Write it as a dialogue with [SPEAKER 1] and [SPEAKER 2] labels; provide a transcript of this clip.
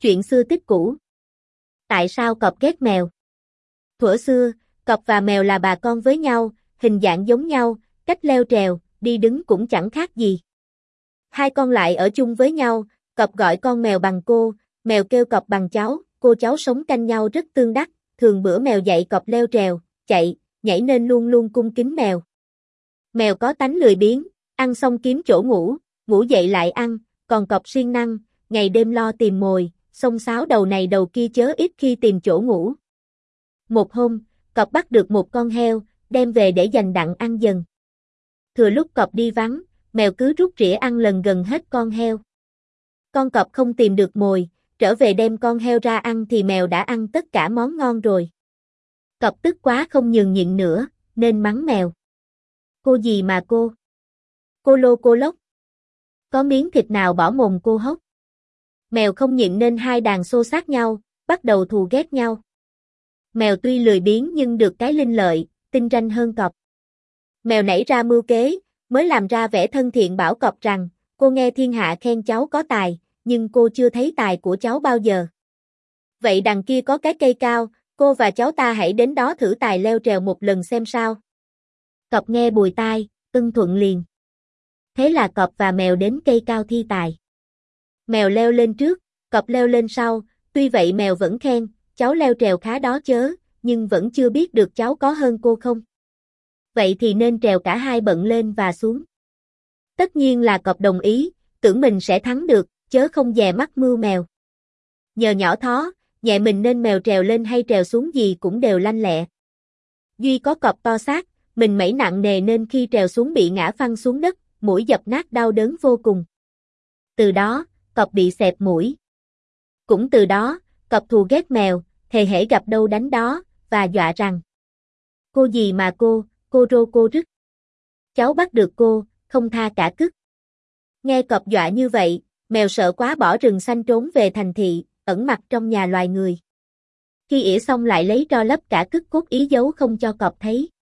[SPEAKER 1] Chuyện xưa tích cũ. Tại sao cọp ghét mèo? Thuở xưa, cọp và mèo là bà con với nhau, hình dạng giống nhau, cách leo trèo, đi đứng cũng chẳng khác gì. Hai con lại ở chung với nhau, cọp gọi con mèo bằng cô, mèo kêu cọp bằng cháu, cô cháu sống canh nhau rất tương đắc, thường bữa mèo dạy cọp leo trèo, chạy, nhảy nên luôn luôn cung kính mèo. Mèo có tánh lười biếng, ăn xong kiếm chỗ ngủ, ngủ dậy lại ăn, còn cọp siêng năng, ngày đêm lo tìm mồi, xông xáo đầu này đầu kia chớ ít khi tìm chỗ ngủ. Một hôm, cọp bắt được một con heo, đem về để dành đặng ăn dần. Thừa lúc cọp đi vắng, mèo cứ rút rỉa ăn lần gần hết con heo. Con cọp không tìm được mồi, trở về đem con heo ra ăn thì mèo đã ăn tất cả món ngon rồi. Cọp tức quá không nhường nhịn nữa, nên mắng mèo. Cô gì mà cô? Cô lô cô lốc. Có miếng thịt nào bỏ mồm cô hốc? Mèo không nhịn nên hai đàn xô xát nhau, bắt đầu thù ghét nhau. Mèo tuy lười biếng nhưng được cái linh lợi, tinh ranh hơn cọp. Mèo nảy ra mưu kế, mới làm ra vẻ thân thiện bảo cọp rằng, cô nghe thiên hạ khen cháu có tài, nhưng cô chưa thấy tài của cháu bao giờ. Vậy đằng kia có cái cây cao, cô và cháu ta hãy đến đó thử tài leo trèo một lần xem sao. Cọp nghe bùi tai, ưng thuận liền. Thế là cọp và mèo đến cây cao thi tài. Mèo leo lên trước, cọp leo lên sau, tuy vậy mèo vẫn khen, cháu leo trèo khá đó chớ, nhưng vẫn chưa biết được cháu có hơn cô không. Vậy thì nên trèo cả hai bận lên và xuống. Tất nhiên là cọp đồng ý, tưởng mình sẽ thắng được, chớ không dè mắt mưu mèo. Nhờ nhỏ thó, nhẹ mình nên mèo trèo lên hay trèo xuống gì cũng đều lanh lẹ. Duy có cọp to xác, mình mẩy nặng nề nên khi trèo xuống bị ngã phăng xuống đất, mũi dập nát đau đớn vô cùng. Từ đó, cọp bị xẹp mũi. Cũng từ đó, cọp thù ghét mèo, thề hễ gặp đâu đánh đó, và dọa rằng: cô gì mà cô rô cô rứt. Cháu bắt được cô, không tha cả cứt. Nghe cọp dọa như vậy, mèo sợ quá bỏ rừng xanh trốn về thành thị, ẩn mặt trong nhà loài người. Khi ỉa xong lại lấy tro lấp cả cứt cốt ý giấu không cho cọp thấy.